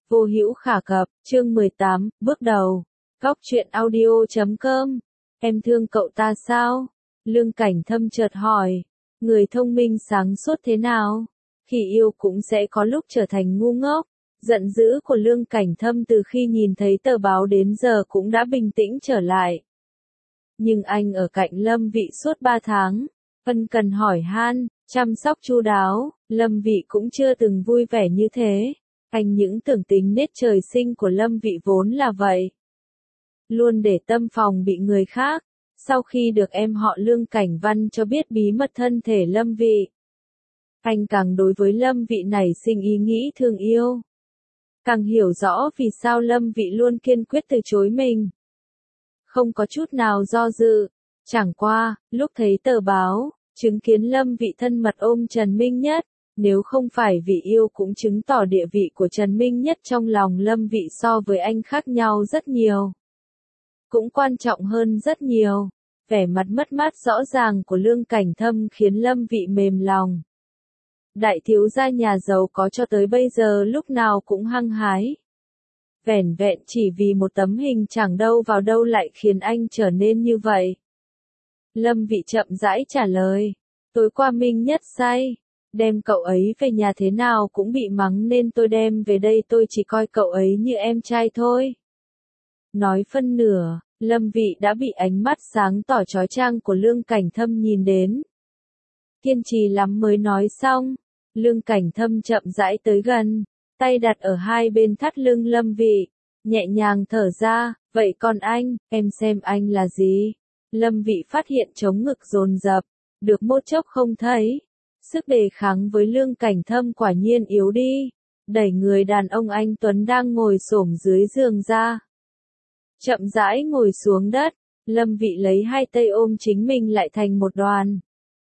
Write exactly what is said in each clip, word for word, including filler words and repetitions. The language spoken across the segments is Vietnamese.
Vô Hữu Khả Cập, chương mười tám, bước đầu. Góc truyện audio chấm com. Em thương cậu ta sao? Lương Cảnh Thâm chợt hỏi. Người thông minh sáng suốt thế nào? Khi yêu cũng sẽ có lúc trở thành ngu ngốc. Giận dữ của Lương Cảnh Thâm từ khi nhìn thấy tờ báo đến giờ cũng đã bình tĩnh trở lại. Nhưng anh ở cạnh Lâm Vị suốt ba tháng, ân cần hỏi han, chăm sóc chu đáo, Lâm Vị cũng chưa từng vui vẻ như thế. Anh những tưởng tính nết trời sinh của Lâm Vị vốn là vậy. Luôn để tâm phòng bị người khác. Sau khi được em họ Lương Cảnh Văn cho biết bí mật thân thể Lâm Vị, anh càng đối với Lâm Vị nảy sinh ý nghĩ thương yêu. Càng hiểu rõ vì sao Lâm Vị luôn kiên quyết từ chối mình. Không có chút nào do dự. Chẳng qua, lúc thấy tờ báo, chứng kiến Lâm Vị thân mật ôm Trần Minh Nhất, nếu không phải vì yêu cũng chứng tỏ địa vị của Trần Minh Nhất trong lòng Lâm Vị so với anh khác nhau rất nhiều. Cũng quan trọng hơn rất nhiều. Vẻ mặt mất mát rõ ràng của Lương Cảnh Thâm khiến Lâm Vị mềm lòng. Đại thiếu gia nhà giàu có cho tới bây giờ lúc nào cũng hăng hái. Vẻn vẹn chỉ vì một tấm hình chẳng đâu vào đâu lại khiến anh trở nên như vậy. Lâm Vị chậm rãi trả lời. Tối qua Minh Nhất say. Đem cậu ấy về nhà thế nào cũng bị mắng nên tôi đem về đây, tôi chỉ coi cậu ấy như em trai thôi. Nói phân nửa, Lâm Vị đã bị ánh mắt sáng tỏ chói chang của Lương Cảnh Thâm nhìn đến. Kiên trì lắm mới nói xong. Lương Cảnh Thâm chậm rãi tới gần, tay đặt ở hai bên thắt lưng Lâm Vị, nhẹ nhàng thở ra, vậy còn anh, em xem anh là gì? Lâm Vị phát hiện chống ngực dồn dập, được một chốc không thấy. Sức đề kháng với Lương Cảnh Thâm quả nhiên yếu đi, đẩy người đàn ông anh Tuấn đang ngồi xổm dưới giường ra. Chậm rãi ngồi xuống đất, Lâm Vị lấy hai tay ôm chính mình lại thành một đoàn.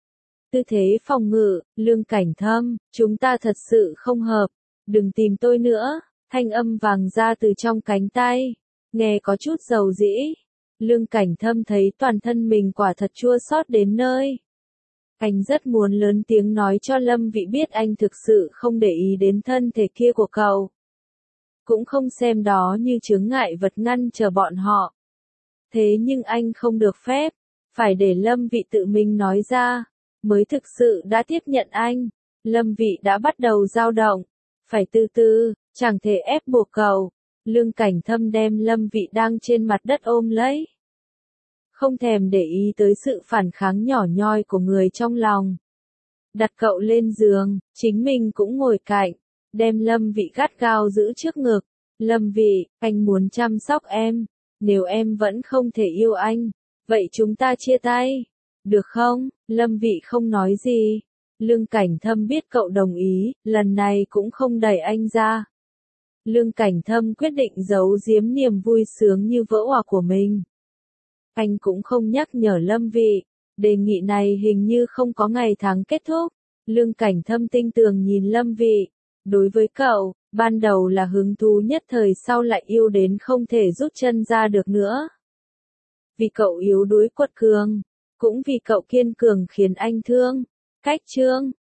Tư thế phòng ngự, Lương Cảnh Thâm, chúng ta thật sự không hợp, đừng tìm tôi nữa, thanh âm vàng ra từ trong cánh tay, nghe có chút dầu dĩ. Lương Cảnh Thâm thấy toàn thân mình quả thật chua xót đến nơi. Anh rất muốn lớn tiếng nói cho Lâm Vị biết anh thực sự không để ý đến thân thể kia của cậu. Cũng không xem đó như chướng ngại vật ngăn trở bọn họ. Thế nhưng anh không được phép, phải để Lâm Vị tự mình nói ra, mới thực sự đã tiếp nhận anh. Lâm Vị đã bắt đầu dao động, phải từ từ, chẳng thể ép buộc cậu. Lương Cảnh Thâm đem Lâm Vị đang trên mặt đất ôm lấy. Không thèm để ý tới sự phản kháng nhỏ nhoi của người trong lòng. Đặt cậu lên giường, chính mình cũng ngồi cạnh, đem Lâm Vị gắt gao giữ trước ngực. Lâm Vị, anh muốn chăm sóc em, nếu em vẫn không thể yêu anh, vậy chúng ta chia tay, được không? Lâm Vị không nói gì. Lương Cảnh Thâm biết cậu đồng ý, lần này cũng không đẩy anh ra. Lương Cảnh Thâm quyết định giấu giếm niềm vui sướng như vỡ òa của mình. Anh cũng không nhắc nhở Lâm Vị, đề nghị này hình như không có ngày tháng kết thúc. Lương Cảnh Thâm tinh tường nhìn Lâm Vị. Đối với cậu, ban đầu là hứng thú nhất thời, sau lại yêu đến không thể rút chân ra được nữa. Vì cậu yếu đuối quật cường, cũng vì cậu kiên cường khiến anh thương. Cách chương